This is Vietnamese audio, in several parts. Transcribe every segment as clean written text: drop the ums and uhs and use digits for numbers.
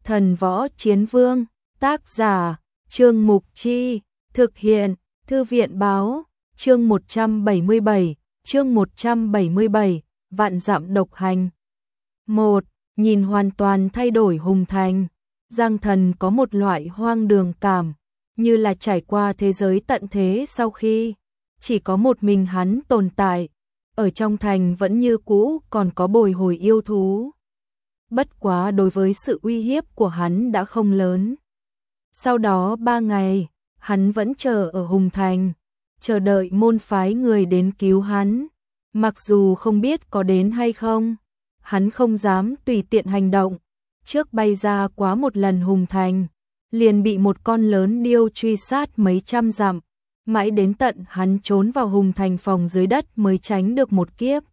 Thần Võ Chiến Vương, tác giả, Trương Mục Chi, thực hiện, Thư viện Báo, chương 177, Vạn Dặm Độc Hành. 1. Nhìn hoàn toàn thay đổi Hùng Thành, Giang Thần có một loại hoang đường cảm, như là trải qua thế giới tận thế sau khi chỉ có một mình hắn tồn tại, ở trong thành vẫn như cũ còn có bồi hồi yêu thú. Bất quá đối với sự uy hiếp của hắn đã không lớn. Sau đó 3 ngày, hắn vẫn chờ ở Hùng Thành, chờ đợi môn phái người đến cứu hắn. Mặc dù không biết có đến hay không, hắn không dám tùy tiện hành động. Trước bay ra quá một lần Hùng Thành, liền bị một con lớn điêu truy sát mấy trăm dặm. Mãi đến tận hắn trốn vào Hùng Thành phòng dưới đất mới tránh được một kiếp.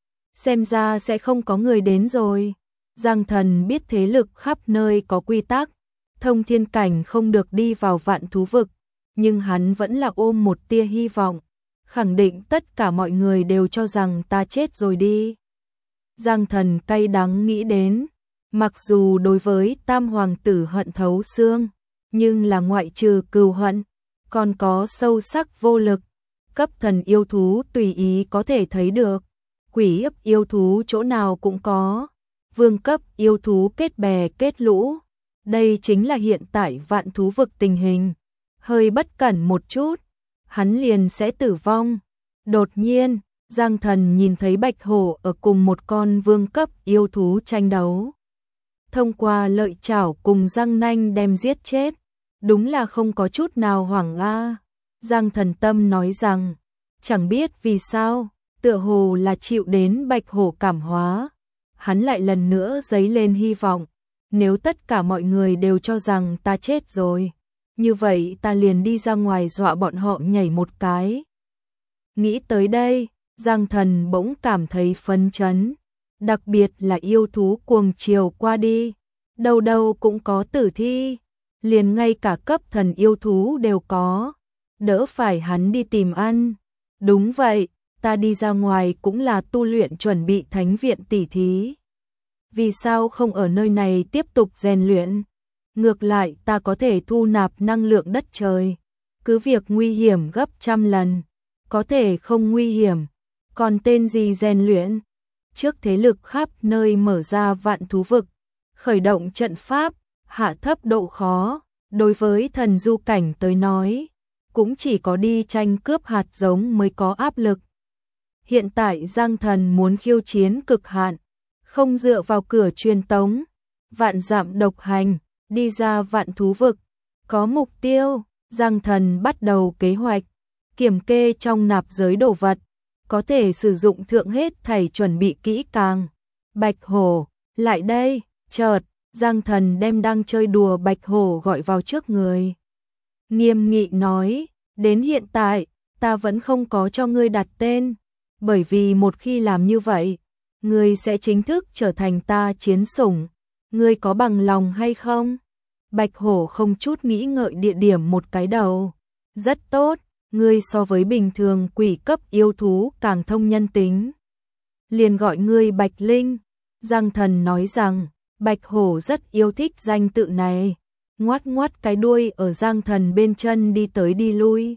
Xem ra sẽ không có người đến rồi. Giang Thần biết thế lực khắp nơi có quy tắc, thông thiên cảnh không được đi vào vạn thú vực, nhưng hắn vẫn là ôm một tia hy vọng, khẳng định tất cả mọi người đều cho rằng ta chết rồi đi. Giang Thần cay đắng nghĩ đến, mặc dù đối với Tam Hoàng tử hận thấu xương, nhưng là ngoại trừ cừu hận, còn có sâu sắc vô lực. Cấp thần yêu thú tùy ý có thể thấy được, quỷ ấp yêu thú chỗ nào cũng có, vương cấp yêu thú kết bè kết lũ. Đây chính là hiện tại vạn thú vực tình hình. Hơi bất cẩn một chút, hắn liền sẽ tử vong. Đột nhiên, Giang Thần nhìn thấy bạch hổ ở cùng một con vương cấp yêu thú tranh đấu. Thông qua lợi chảo cùng răng nanh đem giết chết, đúng là không có chút nào hoảng a. Giang Thần tâm nói rằng, chẳng biết vì sao, tựa hồ là chịu đến bạch hổ cảm hóa. Hắn lại lần nữa dấy lên hy vọng, nếu tất cả mọi người đều cho rằng ta chết rồi, như vậy ta liền đi ra ngoài dọa bọn họ nhảy một cái. Nghĩ tới đây, Giang Thần bỗng cảm thấy phấn chấn, đặc biệt là yêu thú cuồng chiều qua đi, đâu đâu cũng có tử thi, liền ngay cả cấp thần yêu thú đều có, đỡ phải hắn đi tìm ăn. Đúng vậy, ta đi ra ngoài cũng là tu luyện chuẩn bị thánh viện tỷ thí. Vì sao không ở nơi này tiếp tục rèn luyện? Ngược lại ta có thể thu nạp năng lượng đất trời. Cứ việc nguy hiểm gấp trăm lần, có thể không nguy hiểm, còn tên gì rèn luyện? Trước thế lực khắp nơi mở ra vạn thú vực, khởi động trận pháp, hạ thấp độ khó, đối với thần du cảnh tới nói, cũng chỉ có đi tranh cướp hạt giống mới có áp lực. Hiện tại Giang Thần muốn khiêu chiến cực hạn, không dựa vào cửa truyền tống, vạn dặm độc hành, đi ra vạn thú vực. Có mục tiêu, Giang Thần bắt đầu kế hoạch, kiểm kê trong nạp giới đồ vật, có thể sử dụng thượng hết thảy chuẩn bị kỹ càng. Bạch hổ, lại đây, chợt, Giang Thần đem đang chơi đùa bạch hổ gọi vào trước người. Nghiêm nghị nói, đến hiện tại, ta vẫn không có cho ngươi đặt tên, bởi vì một khi làm như vậy, ngươi sẽ chính thức trở thành ta chiến sủng, ngươi có bằng lòng hay không? Bạch hổ không chút nghĩ ngợi địa điểm một cái đầu. Rất tốt, ngươi so với bình thường quỷ cấp yêu thú càng thông nhân tính. Liền gọi ngươi Bạch Linh. Giang Thần nói rằng, Bạch hổ rất yêu thích danh tự này. Ngoát ngoát cái đuôi ở Giang Thần bên chân đi tới đi lui.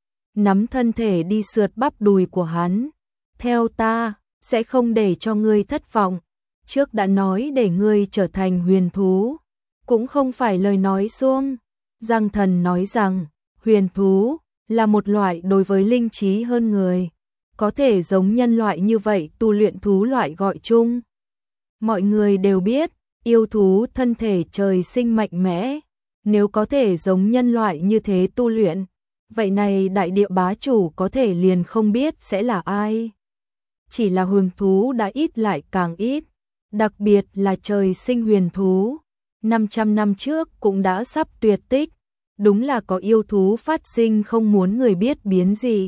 Nắm thân thể đi sượt bắp đùi của hắn. Theo ta, sẽ không để cho ngươi thất vọng. Trước đã nói để ngươi trở thành huyền thú, cũng không phải lời nói suông. Giang Thần nói rằng, huyền thú là một loại đối với linh trí hơn người, có thể giống nhân loại như vậy tu luyện thú loại gọi chung. Mọi người đều biết, yêu thú thân thể trời sinh mạnh mẽ, nếu có thể giống nhân loại như thế tu luyện, vậy này đại địa bá chủ có thể liền không biết sẽ là ai. Chỉ là huyền thú đã ít lại càng ít, đặc biệt là trời sinh huyền thú. 500 năm trước cũng đã sắp tuyệt tích, đúng là có yêu thú phát sinh không muốn người biết biến gì,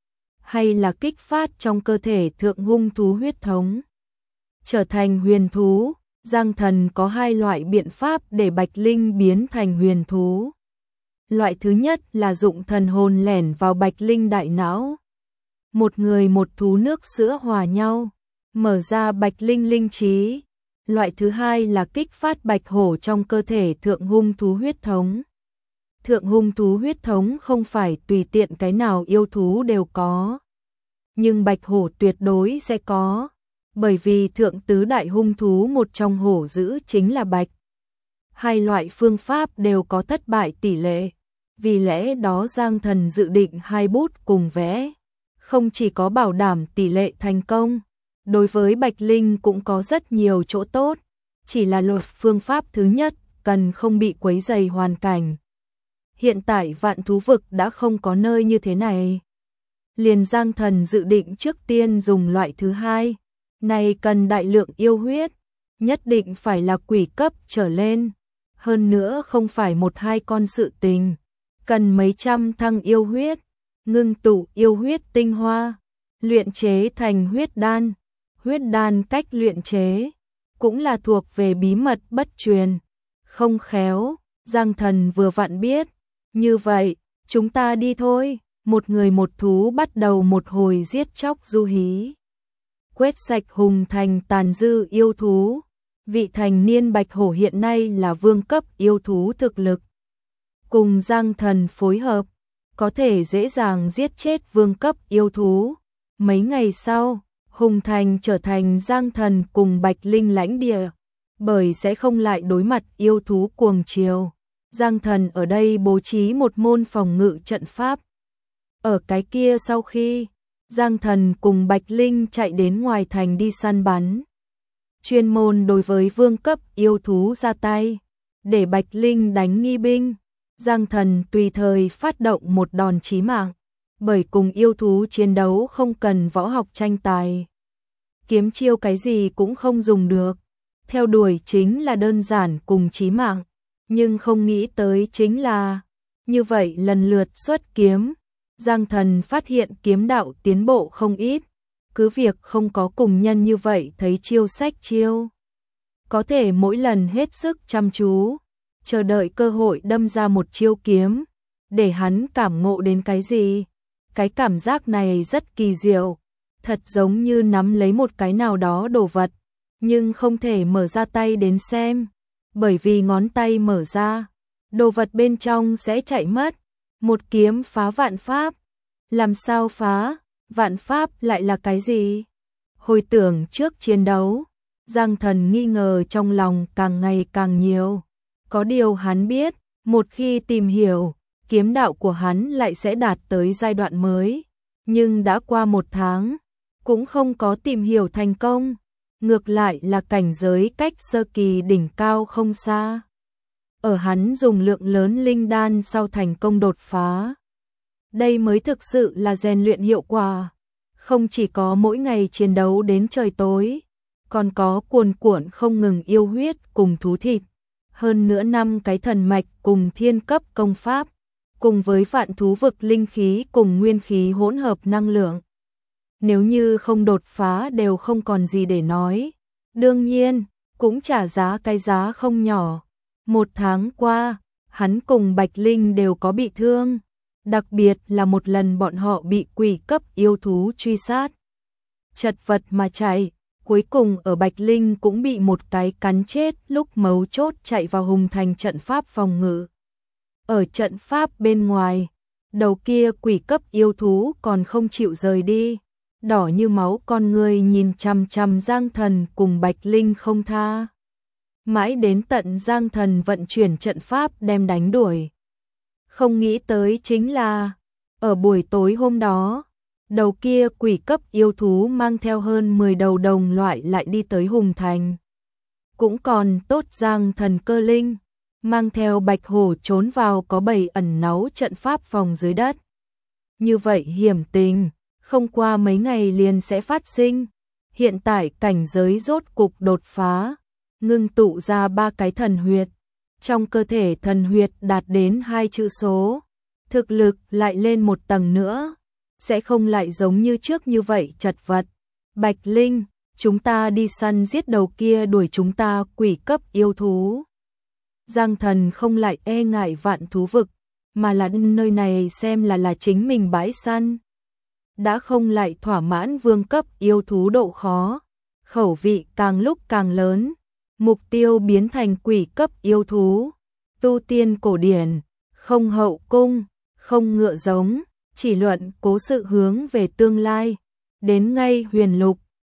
hay là kích phát trong cơ thể thượng hung thú huyết thống. Trở thành huyền thú, Giang Thần có 2 loại biện pháp để Bạch Linh biến thành huyền thú. Loại thứ nhất là dụng thần hồn lẻn vào Bạch Linh đại não. Một người một thú nước sữa hòa nhau, mở ra Bạch Linh linh trí. Loại thứ hai là kích phát bạch hổ trong cơ thể thượng hung thú huyết thống. Thượng hung thú huyết thống không phải tùy tiện cái nào yêu thú đều có, nhưng bạch hổ tuyệt đối sẽ có, bởi vì thượng tứ đại hung thú một trong hổ dữ chính là bạch. Hai loại phương pháp đều có thất bại tỷ lệ, vì lẽ đó Giang Thần dự định hai bút cùng vẽ, không chỉ có bảo đảm tỷ lệ thành công, đối với Bạch Linh cũng có rất nhiều chỗ tốt, chỉ là luật phương pháp thứ nhất cần không bị quấy rầy hoàn cảnh. Hiện tại Vạn Thú Vực đã không có nơi như thế này. Liền Giang Thần dự định trước tiên dùng loại thứ hai, này cần đại lượng yêu huyết, nhất định phải là quỷ cấp trở lên, hơn nữa không phải một hai con sự tình, cần mấy trăm thăng yêu huyết, ngưng tụ yêu huyết tinh hoa, luyện chế thành huyết đan cách luyện chế, cũng là thuộc về bí mật bất truyền, không khéo, Giang Thần vừa vặn biết, như vậy, chúng ta đi thôi, một người một thú bắt đầu một hồi giết chóc du hí. Quét sạch hùng thành tàn dư yêu thú, vị thành niên bạch hổ hiện nay là vương cấp yêu thú thực lực. Cùng Giang Thần phối hợp, có thể dễ dàng giết chết vương cấp yêu thú. Mấy ngày sau, Hùng Thành trở thành Giang Thần cùng Bạch Linh lãnh địa, bởi sẽ không lại đối mặt yêu thú cuồng chiều. Giang Thần ở đây bố trí một môn phòng ngự trận pháp. Ở cái kia sau khi, Giang Thần cùng Bạch Linh chạy đến ngoài thành đi săn bắn. Chuyên môn đối với vương cấp yêu thú ra tay, để Bạch Linh đánh nghi binh. Giang Thần tùy thời phát động một đòn chí mạng, bởi cùng yêu thú chiến đấu không cần võ học tranh tài. Kiếm chiêu cái gì cũng không dùng được, theo đuổi chính là đơn giản cùng chí mạng, nhưng không nghĩ tới chính là, như vậy lần lượt xuất kiếm, Giang Thần phát hiện kiếm đạo tiến bộ không ít, cứ việc không có cùng nhân như vậy thấy chiêu sách chiêu. Có thể mỗi lần hết sức chăm chú, chờ đợi cơ hội đâm ra một chiêu kiếm, để hắn cảm ngộ đến cái gì. Cái cảm giác này rất kỳ diệu, thật giống như nắm lấy một cái nào đó đồ vật, nhưng không thể mở ra tay đến xem, bởi vì ngón tay mở ra, đồ vật bên trong sẽ chạy mất. Một kiếm phá vạn pháp, làm sao phá, vạn pháp lại là cái gì? Hồi tưởng trước chiến đấu, Giang Thần nghi ngờ trong lòng càng ngày càng nhiều. Có điều hắn biết, một khi tìm hiểu, kiếm đạo của hắn lại sẽ đạt tới giai đoạn mới. Nhưng đã qua một tháng, cũng không có tìm hiểu thành công. Ngược lại là cảnh giới cách sơ kỳ đỉnh cao không xa. Ở hắn dùng lượng lớn linh đan sau thành công đột phá. Đây mới thực sự là rèn luyện hiệu quả. Không chỉ có mỗi ngày chiến đấu đến trời tối, còn có cuồn cuộn không ngừng yêu huyết cùng thú thịt. Hơn nữa 5 cái thần mạch cùng thiên cấp công pháp, cùng với Vạn Thú Vực linh khí cùng nguyên khí hỗn hợp năng lượng. Nếu như không đột phá đều không còn gì để nói. Đương nhiên, cũng trả giá cái giá không nhỏ. Một tháng qua, hắn cùng Bạch Linh đều có bị thương. Đặc biệt là một lần bọn họ bị quỷ cấp yêu thú truy sát. Chật vật mà chạy, cuối cùng ở Bạch Linh cũng bị một cái cắn chết lúc mấu chốt chạy vào Hùng Thành trận pháp phòng ngự. Ở trận pháp bên ngoài, đầu kia quỷ cấp yêu thú còn không chịu rời đi. Đỏ như máu con người nhìn chằm chằm Giang Thần cùng Bạch Linh không tha. Mãi đến tận Giang Thần vận chuyển trận pháp đem đánh đuổi. Không nghĩ tới chính là, ở buổi tối hôm đó, đầu kia quỷ cấp yêu thú mang theo hơn 10 đầu đồng loại lại đi tới Hùng Thành. Cũng còn tốt Giang Thần cơ linh, mang theo Bạch Hổ trốn vào có bầy ẩn náu trận pháp phòng dưới đất. Như vậy hiểm tình, không qua mấy ngày liền sẽ phát sinh. Hiện tại cảnh giới rốt cục đột phá, ngưng tụ ra 3 cái thần huyệt. Trong cơ thể thần huyệt đạt đến 2 chữ số, thực lực lại lên một tầng nữa, sẽ không lại giống như trước như vậy chật vật. Bạch Linh, chúng ta đi săn giết đầu kia đuổi chúng ta quỷ cấp yêu thú. Giang Thần không lại e ngại Vạn Thú Vực, mà là nơi này xem là chính mình bãi săn. Đã không lại thỏa mãn vương cấp yêu thú độ khó, khẩu vị càng lúc càng lớn, Mục tiêu biến thành quỷ cấp yêu thú. Tu tiên cổ điển, không hậu cung, không ngựa giống, chỉ luận cố sự hướng về tương lai. Đến ngay huyền lục,